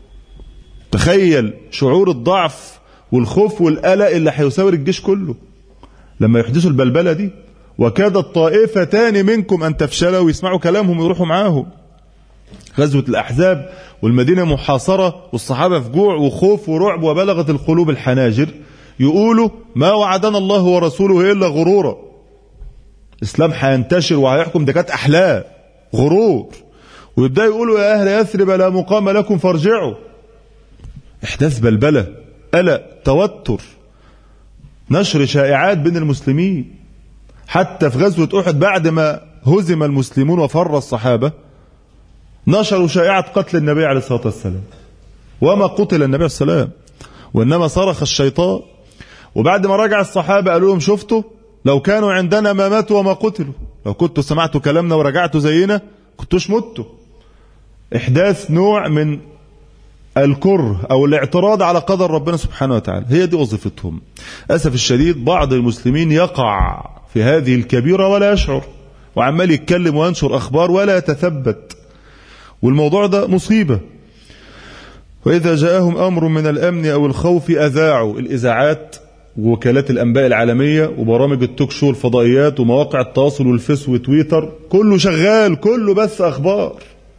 تخيل شعور الضعف والخوف والقلق اللي هيساور الجيش كله لما يحدثوا البلبلة دي. وكادت طائفتان منكم أن تفشلوا، ويسمعوا كلامهم ويروحوا معاهم. غزوة الأحزاب والمدينة محاصرة والصحابة في جوع وخوف ورعب وبلغت القلوب الحناجر، يقولوا ما وعدنا الله ورسوله إلا غرورا، الإسلام هينتشر وهيحكم، ده كانت أحلام غرور. ويبدأ يقولوا يا أهل يثرب لا مقام لكم فارجعوا. إحداث بلبلة، قلق، توتر، نشر شائعات بين المسلمين. حتى في غزوة أحد بعد ما هزم المسلمون وفر الصحابة نشروا شائعة قتل النبي عليه الصلاة والسلام، وما قتل النبي عليه الصلاة والسلام وإنما صرخ الشيطان. وبعد ما رجع الصحابة قالوا لهم شفتوا لو كانوا عندنا ما ماتوا وما قتلوا، لو كنتوا سمعتوا كلامنا ورجعتوا زينا كنتوش متوا. إحداث نوع من الكره أو الاعتراض على قدر ربنا سبحانه وتعالى، هي دي وظيفتهم. أسف الشديد بعض المسلمين يقع في هذه الكبيرة ولا يشعر، وعمال يتكلم وينشر أخبار ولا يتثبت، والموضوع ده مصيبة. وإذا جاءهم أمر من الأمن أو الخوف أذاعوا، الإذاعات ووكالات الأنباء العالمية وبرامج التوك شو الفضائيات ومواقع التواصل والفيس وتويتر كله شغال، كله بث أخبار.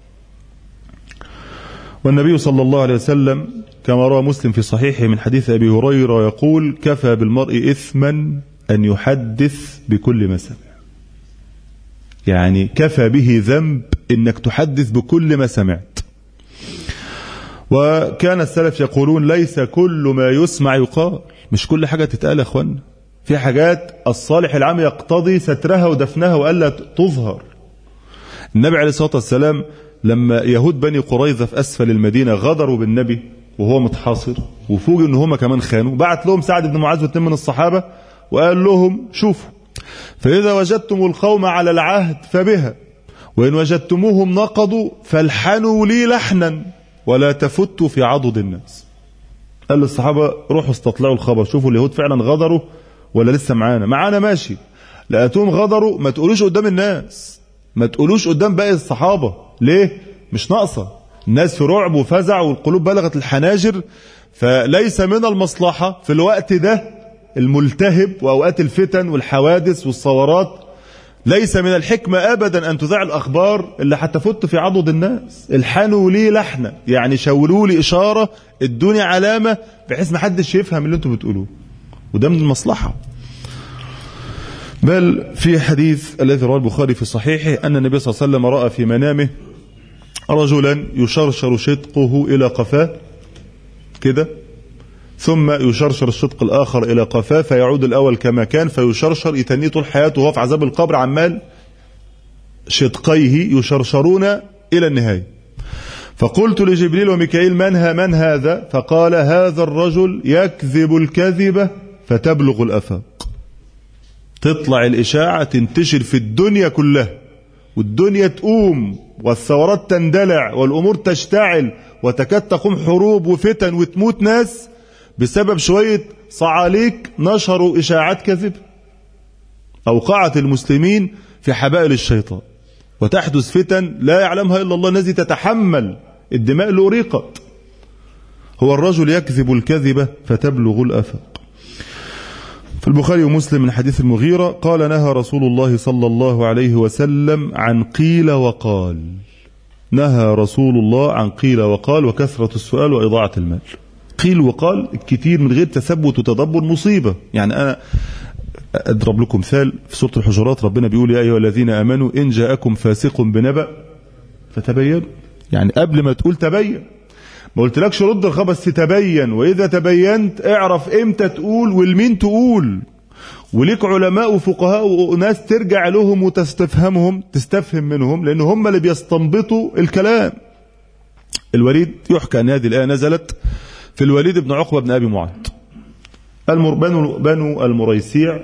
والنبي صلى الله عليه وسلم كما روى مسلم في صحيحه من حديث أبي هريرة يقول كفى بالمرء إثما أن يحدث بكل ما سمع، يعني كفى به ذنب إنك تحدث بكل ما سمعت. وكان السلف يقولون ليس كل ما يسمع يقال، مش كل حاجة تتقال يا أخوانا، في حاجات الصالح العام يقتضي سترها ودفنها وألا تظهر. النبي عليه الصلاة والسلام لما يهود بني قريظة في أسفل المدينة غدروا بالنبي وهو متحاصر وفوجئوا إن هم كمان خانوا، بعت لهم سعد بن معاذ واثنين من الصحابة وقال لهم شوفوا فإذا وجدتم القوم على العهد فبها، وإن وجدتموهم نقضوا فالحنوا لي لحنا ولا تفتوا في عضد الناس. قال للصحابة روحوا استطلعوا الخبر، شوفوا اليهود فعلا غدروا ولا لسه معانا، معانا ماشي، لقيتهم غدروا ما تقولوش قدام الناس، ما تقولوش قدام باقي الصحابة، ليه؟ مش ناقصة، الناس في رعب وفزع والقلوب بلغت الحناجر. فليس من المصلحة في الوقت ده الملتهب وأوقات الفتن والحوادث والصورات، ليس من الحكمة أبدا أن تذاع الأخبار اللي هتفت في عضد الناس. الحنوا لي لحنة، يعني شاوروا لي إشارة، ادوني علامة بحيث ما حدش يفهم اللي انتوا بتقولوه، وده من المصلحة. بل في حديث الذي رواه البخاري في صحيحه أن النبي صلى الله عليه وسلم رأى في منامه رجلا يشرشر شدقه إلى قفاه كده، ثم يشرشر الشدق الآخر إلى قفاه فيعود الأول كما كان، فيشرشر يتنيه طول حياته وهو في عذاب القبر عمال شدقيه يشرشرون إلى النهاية. فقلت لجبريل وميكائيل من ها من هذا؟ فقال هذا الرجل يكذب الكذبة فتبلغ الآفاق، تطلع الإشاعة تنتشر في الدنيا كلها والدنيا تقوم والثورات تندلع والأمور تشتعل وتكاد تقوم حروب وفتن وتموت ناس بسبب شوية صعاليك نشروا إشاعات كذب. أوقعت المسلمين في حبائل الشيطان وتحدث فتن لا يعلمها إلا الله الذي تتحمل الدماء اللي أريقت. هو الرجل يكذب الكذبة فتبلغ الآفاق. في البخاري ومسلم من حديث المغيرة قال نهى رسول الله صلى الله عليه وسلم عن قيل وقال، نهى رسول الله عن قيل وقال وكثرة السؤال وإضاعة المال. قيل وقال الكثير من غير تثبت وتدبر مصيبة. يعني أنا أضرب لكم مثال في سورة الحجرات، ربنا بيقول يا أيها الذين آمنوا إن جاءكم فاسق بنبأ فتبين، يعني قبل ما تقول تبين ما قلتلكش رد الخبر، بس تبين، وإذا تبينت اعرف إمتى تقول والمين تقول، وليك علماء وفقهاء وناس ترجع لهم وتستفهمهم تستفهم منهم، لأن هم اللي بيستنبطوا الكلام. الوليد يحكى أن هذه الآية نزلت في الوليد بن عقبة بن أبي معيط. بنو, بنو المريسيع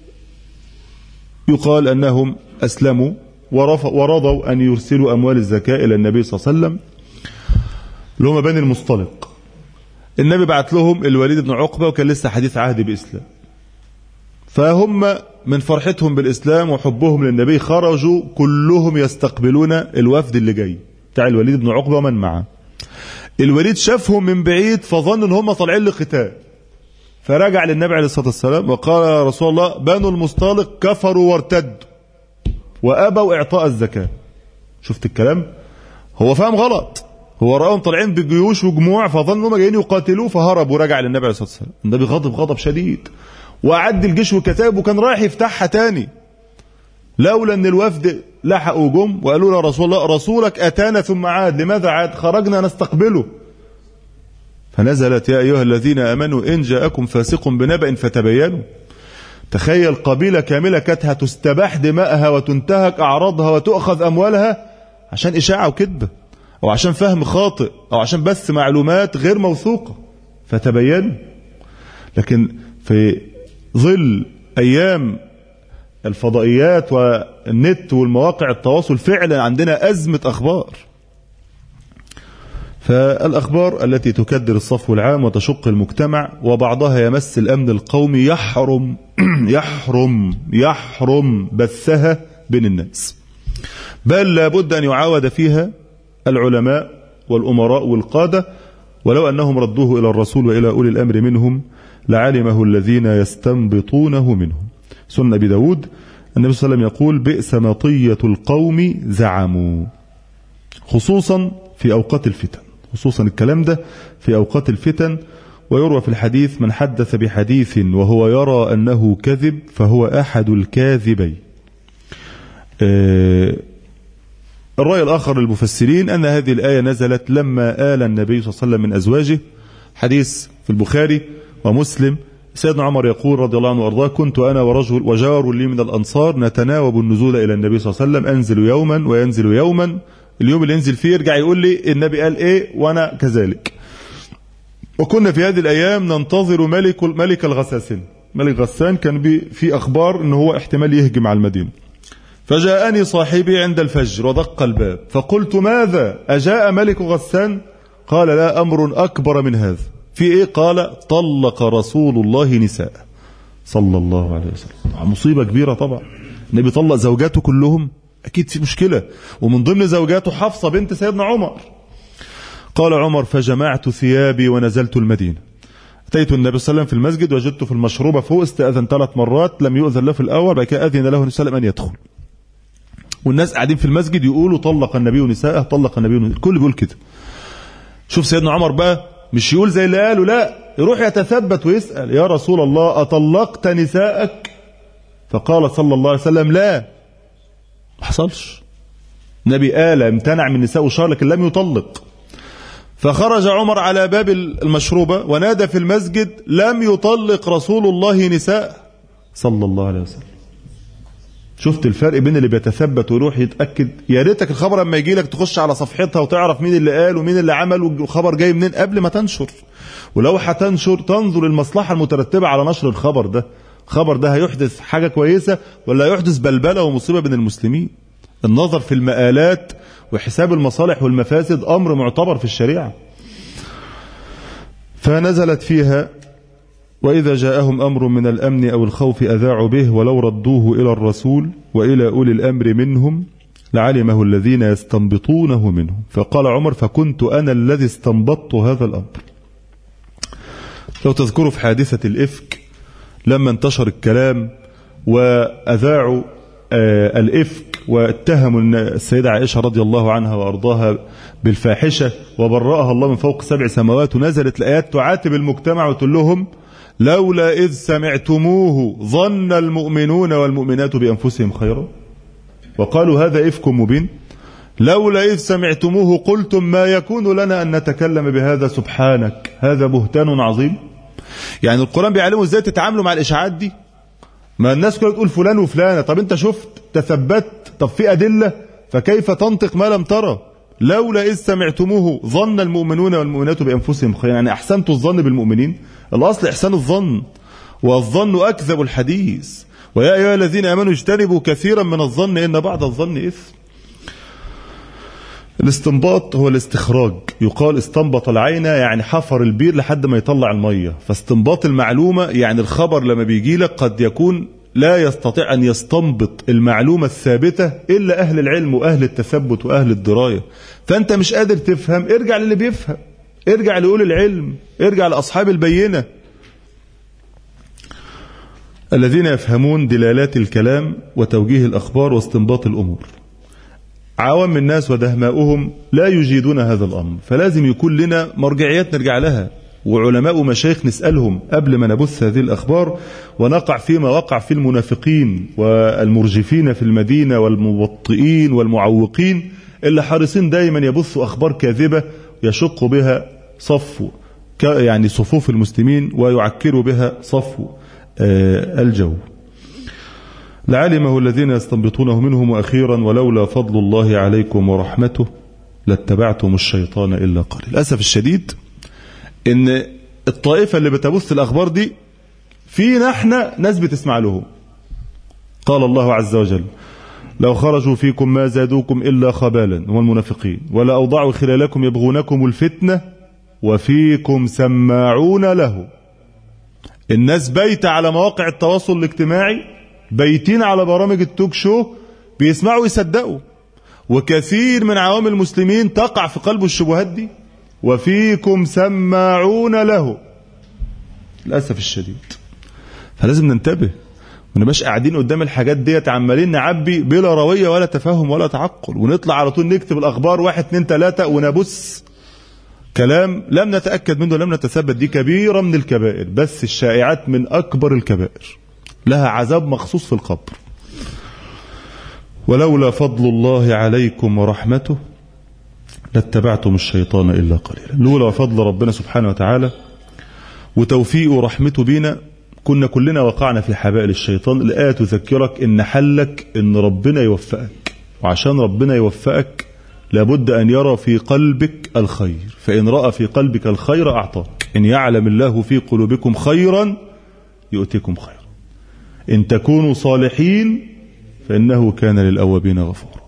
يقال أنهم أسلموا ورضوا أن يرسلوا أموال الزكاة إلى النبي صلى الله عليه وسلم، اللي هم بني المصطلق. النبي بعت لهم الوليد بن عقبة وكان لسه حديث عهد بإسلام، فهم من فرحتهم بالإسلام وحبهم للنبي خرجوا كلهم يستقبلون الوفد اللي جاي بتاع الوليد بن عقبة ومن معه. الوليد شافهم من بعيد فظن ان هم طالعين لقتال، فرجع للنبي عليه الصلاة والسلام وقال يا رسول الله بنو المصطلق كفروا وارتدوا وأبوا إعطاء الزكاة. شفت الكلام؟ هو فاهم غلط، هو رأهم طالعين بجيوش وجموع فظن انهم جايين يقاتلوه فهرب ورجع للنبي عليه الصلاة والسلام. النبي غضب غضب شديد وأعد الجيش والكتائب وكان رايح يفتحها تاني، لولا ان الوفد لحقوا جم وقالوا له رسول الله رسولك أتانا ثم عاد. لماذا عاد؟ خرجنا نستقبله. فنزلت يا أيها الذين آمنوا إن جاءكم فاسق بنبأ فتبينوا. تخيل قبيلة كاملة كانت هتستباح دماءها وتنتهك أعراضها وتؤخذ أموالها عشان إشاعة وكذبة أو عشان فهم خاطئ أو عشان بس معلومات غير موثوقة، فتبينوا. لكن في ظل أيام الفضائيات والنت والمواقع التواصل فعلا عندنا أزمة أخبار. فالأخبار التي تكدر الصفو العام وتشق المجتمع وبعضها يمس الأمن القومي يحرم يحرم يحرم بثها بين الناس، بل لابد أن يعاود فيها العلماء والأمراء والقادة، ولو أنهم ردوه إلى الرسول وإلى أولي الأمر منهم لعلمه الذين يستنبطونه منهم. سنة أبي داود النبي صلى الله عليه وسلم يقول بئس مطية القوم زعموا، خصوصا في أوقات الفتن، خصوصا الكلام ده في أوقات الفتن. ويروى في الحديث من حدث بحديث وهو يرى أنه كذب فهو أحد الكاذبين. آه الرأي الآخر للمفسرين أن هذه الآية نزلت لما آل النبي صلى الله عليه وسلم من أزواجه. حديث في البخاري ومسلم سيدنا عمر يقول رضي الله عنه وأرضاه كنت أنا ورجل وجار لي من الأنصار نتناوب النزول إلى النبي صلى الله عليه وسلم، أنزل يوما وينزل يوما، اليوم اللي ينزل فيه يرجع يقول لي النبي قال إيه وأنا كذلك. وكنا في هذه الأيام ننتظر ملك ملك الغساسين. ملك غسان كان في أخبار أنه هو احتمال يهجم على المدينة. فجاءني صاحبي عند الفجر ودق الباب فقلت ماذا أجاء ملك غسان؟ قال لا أمر أكبر من هذا. في إيه؟ قال طلق رسول الله نساء صلى الله عليه وسلم. مصيبة كبيرة طبعا، النبي طلق زوجاته كلهم، أكيد في مشكلة، ومن ضمن زوجاته حفصة بنت سيدنا عمر. قال عمر فجمعت ثيابي ونزلت المدينة. أتيت النبي صلى الله عليه وسلم في المسجد وجدته في المشروبة فوق، استأذن ثلاث مرات لم يؤذن له في الأول، بعد كده أذن له النبي صلى الله عليه وسلم أن يدخل. والناس قاعدين في المسجد يقولوا طلق النبي نساءه طلق النبي نساءه، الكل بيقول كده. شوف سيدنا عمر بقى مش يقول زي اللي قالوا، لا يروح يتثبت ويسأل يا رسول الله أطلقت نساءك؟ فقال صلى الله عليه وسلم لا، ما حصلش. النبي قال امتنع من نساء وشهر لكن لم يطلق. فخرج عمر على باب المشروبة ونادى في المسجد لم يطلق رسول الله نساء صلى الله عليه وسلم. شفت الفرق بين اللي بيتثبت ويروح يتأكد؟ يا ريتك الخبر لما يجي لك تخش على صفحتها وتعرف مين اللي قال ومين اللي عمل والخبر جاي منين قبل ما تنشر. ولو هتنشر تنظر المصلحة المترتبة على نشر الخبر ده، الخبر ده هيحدث حاجة كويسة ولا هيحدث بلبلة ومصيبة بين المسلمين. النظر في المآلات وحساب المصالح والمفاسد أمر معتبر في الشريعة. فنزلت فيها وإذا جاءهم أمر من الأمن أو الخوف أذاعوا به ولو ردوه إلى الرسول وإلى أولي الأمر منهم لعلمه الذين يستنبطونه منهم. فقال عمر فكنت أنا الذي استنبطت هذا الأمر. لو تذكروا في حادثة الإفك لما انتشر الكلام وأذاعوا آه الإفك واتهموا السيدة عائشة رضي الله عنها وأرضاها بالفاحشة وبرأها الله من فوق سبع سماوات، ونزلت الآيات تعاتب المجتمع وتقول لهم لولا إذ سمعتموه ظن المؤمنون والمؤمنات بأنفسهم خيرا وقالوا هذا إفك مبين. لولا إذ سمعتموه قلتم ما يكون لنا أن نتكلم بهذا سبحانك هذا بهتان عظيم. يعني القرآن بيعلموا ازاي تتعاملوا مع الإشاعات دي. ما الناس كلها تقول فلان وفلانة، طب انت شفت تثبت، طب في أدلة، فكيف تنطق ما لم ترى؟ لولا إذ سمعتموه ظن المؤمنون والمؤمنات بأنفسهم خيرا، يعني أحسنتوا الظن بالمؤمنين. الأصل إحسان الظن، والظن أكذب الحديث. ويا أيها الذين آمنوا اجتنبوا كثيرا من الظن إن بعض الظن إثم. الاستنباط هو الاستخراج، يقال استنبط العين يعني حفر البير لحد ما يطلع المية. فاستنباط المعلومة يعني الخبر لما بيجي لك قد يكون لا يستطيع أن يستنبط المعلومة الثابتة إلا أهل العلم وأهل التثبت وأهل الدراية. فأنت مش قادر تفهم، ارجع للي بيفهم، ارجع لأولي العلم، ارجع لأصحاب البينة الذين يفهمون دلالات الكلام وتوجيه الأخبار واستنباط الأمور. عوام الناس ودهماؤهم لا يجيدون هذا الأمر، فلازم يكون لنا مرجعيات نرجع لها وعلماء ومشايخ نسألهم قبل ما نبث هذه الأخبار ونقع فيما وقع في المنافقين والمرجفين في المدينة والمبطئين والمعوقين اللي حريصين دايما يبثوا أخبار كاذبة يشق بها صف يعني صفوف المسلمين ويعكروا بها صفو الجو. لعلمه الذين يستنبطونه منهم أخيرا ولولا فضل الله عليكم ورحمته لاتبعتم الشيطان إلا قليلا. للأسف الشديد إن الطائفة اللي بتبث الأخبار دي فينا احنا ناس بتسمع لهم. قال الله عز وجل لو خرجوا فيكم ما زادوكم إلا خبالا، هم المنافقين، ولا أوضعوا خلالكم يبغونكم الفتنة وفيكم سماعون له. الناس بيت على مواقع التواصل الاجتماعي، بيتين على برامج التوك شو، بيسمعوا يصدقوا، وكثير من عوام المسلمين تقع في قلبه الشبهات دي. وفيكم سماعون له، للأسف الشديد. فلازم ننتبه، ما نبقاش قاعدين قدام الحاجات ديت عمالين نعبي بلا روية ولا تفاهم ولا تعقل، ونطلع على طول نكتب الأخبار واحد اتنين تلاتة ونبث كلام لم نتأكد منه لم نتثبت. دي كبيرة من الكبائر، بس الشائعات من أكبر الكبائر، لها عذاب مخصوص في القبر. ولولا فضل الله عليكم ورحمته لاتبعتم الشيطان إلا قليلا. لولا فضل ربنا سبحانه وتعالى وتوفيقه ورحمته بينا كنا كلنا وقعنا في حبائل الشيطان. الآية تذكرك إن حلك إن ربنا يوفقك، وعشان ربنا يوفقك لابد أن يرى في قلبك الخير، فإن رأى في قلبك الخير أعطاك. إن يعلم الله في قلوبكم خيرا يؤتكم خيرا، إن تكونوا صالحين فإنه كان للأوابين غفورا.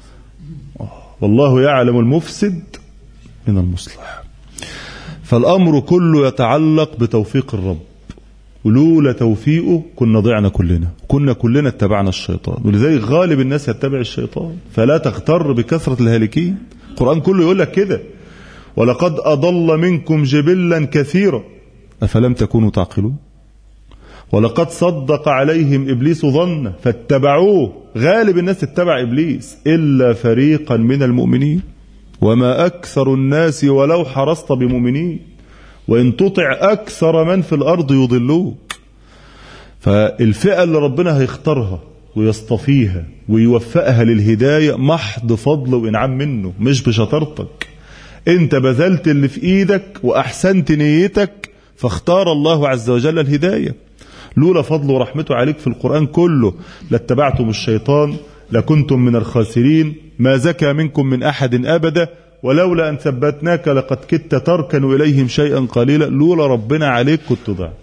والله يعلم المفسد من المصلح. فالأمر كله يتعلق بتوفيق الرب، ولولا توفيقه كنا ضعنا كلنا، كنا كلنا اتبعنا الشيطان. ولذلك غالب الناس يتبع الشيطان، فلا تغتر بكثرة الهالكين. القرآن كله يقول لك كده، ولقد أضل منكم جبلا كثيرا أفلم تكونوا تعقلون. ولقد صدق عليهم إبليس ظنه فاتبعوه. غالب الناس اتبع إبليس إلا فريقا من المؤمنين وما أكثر الناس ولو حرصت بمؤمنين وإن تطع أكثر من في الأرض يضلوك. فالفئة اللي ربنا هيختارها ويصطفيها ويوفقها للهداية محض فضل وإنعام منه، مش بشطارتك. انت بذلت اللي في ايدك وأحسنت نيتك فاختار الله عز وجل الهداية. لولا فضل ورحمته عليك في القرآن كله لاتبعتم الشيطان لكنتم من الخاسرين. ما زكى منكم من أحد أبدا ولولا أن ثبتناك لقد كدت تركن إليهم شيئا قليلا. لولا ربنا عليك كنت ضعت.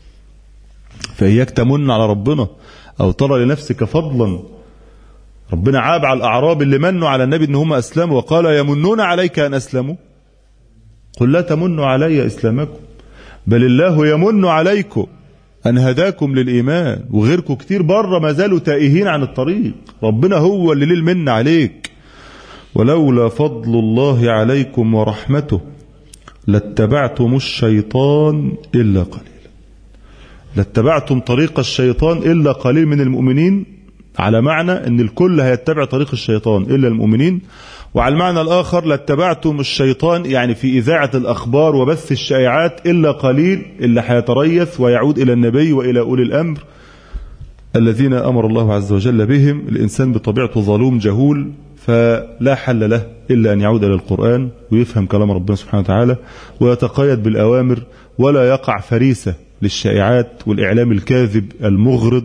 فإياك تمن على ربنا أو ترى لنفسك فضلا. ربنا عاب على الأعراب اللي منوا على النبي إن هم أسلموا وقال يمنون عليك أن أسلموا قل لا تمنوا علي إسلامكم بل الله يمن عليكم أن هداكم للإيمان. وغيركم كتير بره ما زالوا تائهين عن الطريق، ربنا هو اللي ليه المن عليك. ولولا فضل الله عليكم ورحمته لاتبعتم الشيطان إلا قليلا. لاتبعتم طريق الشيطان إلا قليل من المؤمنين، على معنى أن الكل هيتبع طريق الشيطان إلا المؤمنين. وعلى المعنى الآخر لاتبعتم الشيطان يعني في إذاعة الأخبار وبث الشائعات إلا قليل اللي هيتريث ويعود إلى النبي وإلى أولي الأمر الذين أمر الله عز وجل بهم. الإنسان بطبيعته ظلوم جهول، فلا حل له إلا أن يعود إلى القرآن ويفهم كلام ربنا سبحانه وتعالى ويتقيد بالأوامر ولا يقع فريسة للشائعات والإعلام الكاذب المغرض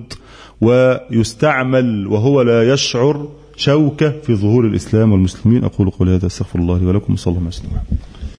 ويستعمل وهو لا يشعر شوكة في ظهور الإسلام والمسلمين. أقول قولي هذا، استغفر الله لي ولكم، صلى الله عليه وسلم.